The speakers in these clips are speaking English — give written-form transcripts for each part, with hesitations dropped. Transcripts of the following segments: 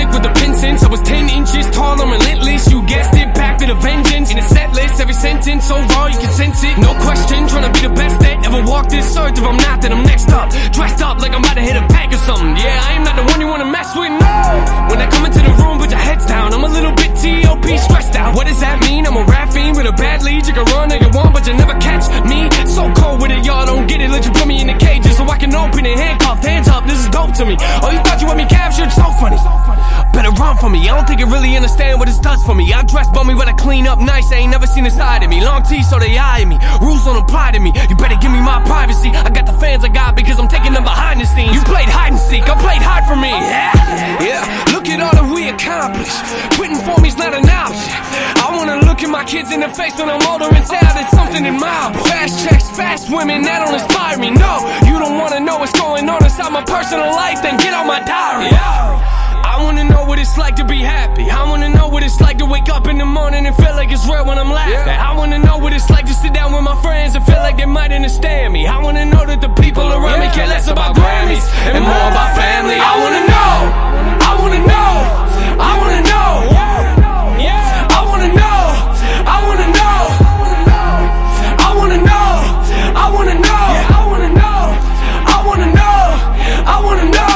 sick with the pin since I was 10 inches tall, I'm relentless. You guessed it, back with a vengeance. In a set list, every sentence so raw you can sense it. No question, trying to be the best that ever walked this earth. If I'm not, then I'm next up. Dressed up like I'm about to hit a pack or something. Yeah, I am not the one you wanna mess with, no. When I come into the room, put your heads down. I'm a little bit T.O.P. stressed out. What does that mean? I'm a rap fiend with a bad lead. You can run all you want, but you never catch me. So cold with it, y'all don't get it. Let you put me in the cages so I can open it. Handcuffed, hands up, this is dope to me. Oh, you thought you had me captured? So funny. Better run from me, I don't think you really understand what this does for me. I dress bummy, but I clean up nice. I ain't never seen a side of me. Long teeth, so they eyeing me. Rules don't apply to me. You better give me my privacy. I got the fans I got because I'm taking them behind the scenes. You played hide and seek, I played hard for me. Yeah. Look at all that we accomplished. Quitting for me's not an option. I wanna look at my kids in the face when I'm older and say there's something admirable. Fast checks, fast women, that don't inspire me. No, you don't wanna know what's going on inside my personal life, then get on my diary. I wanna know what it's like to be happy. I wanna know what it's like to wake up in the morning and feel like it's real when I'm laughing. I wanna know what it's like to sit down with my friends and feel like they might understand me. I wanna know that the people around me care less about Grammys and more about family. I wanna know, I wanna know, I wanna know, I wanna know, I wanna know, I wanna know, I wanna know, I wanna know, I wanna know, I wanna know.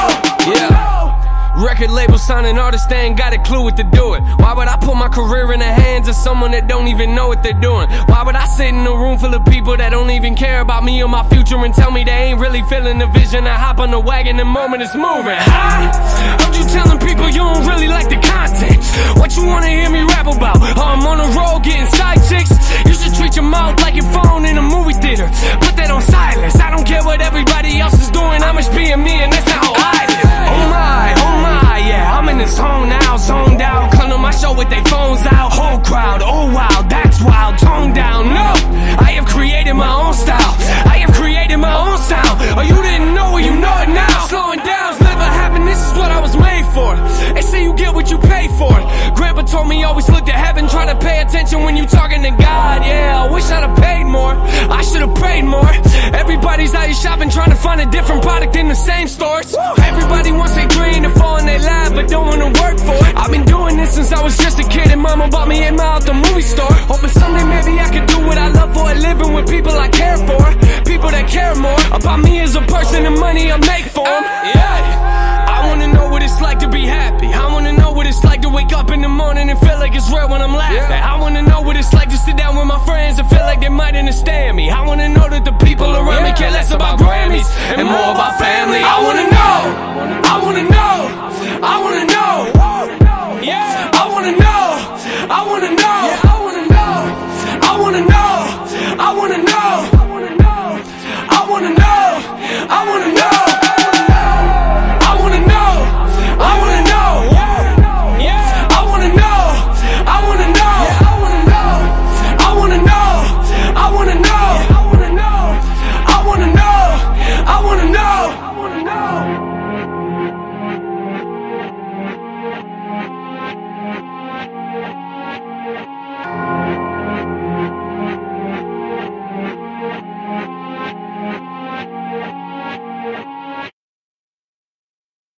Record label signing artists, they ain't got a clue what to do it. Why would I put my career in the hands of someone that don't even know what they're doing? Why would I sit in a room full of people that don't even care about me or my future and tell me they ain't really feeling the vision? I hop on the wagon the moment it's moving. Heard you telling people you don't really like the content. What you wanna hear me rap about? Oh, I'm on the road getting side chicks. You should treat your mouth like your phone in a movie theater. Put that on silence. I don't care what everybody else is doing. I'm just being me and that's not how I live. Oh my, yeah, I'm in the zone now, zoned out. Come to my show with their phones out. Whole crowd, oh wow, that's wild. Tone down, no, I have created my own style. I have created my own sound. Oh, you didn't know it, you know it now. Slowing down's never happened, this is what I was made for. They say you get what you pay for. Grandpa told me always look to heaven, try to pay attention when you talking to God. Yeah, I wish I'd have paid more, I should have prayed more. Everybody's out here shopping, trying to find a different product in the same stores. Everybody wants their dream to fall in their lap, but don't wanna work for it. I've been doing this since I was just a kid and mama bought me in out the movie store. Hoping someday maybe I could do what I love for a living with people I care for. People that care more about me as a person and money I make for them. I wanna know what it's like to be happy. I wanna know what it's like to wake up in the morning and feel like it's real when I'm laughing. I wanna know what it's like to sit down with my friends and feel like they might understand me. I wanna know that the people around me care less about Grammys and more about family. I wanna know.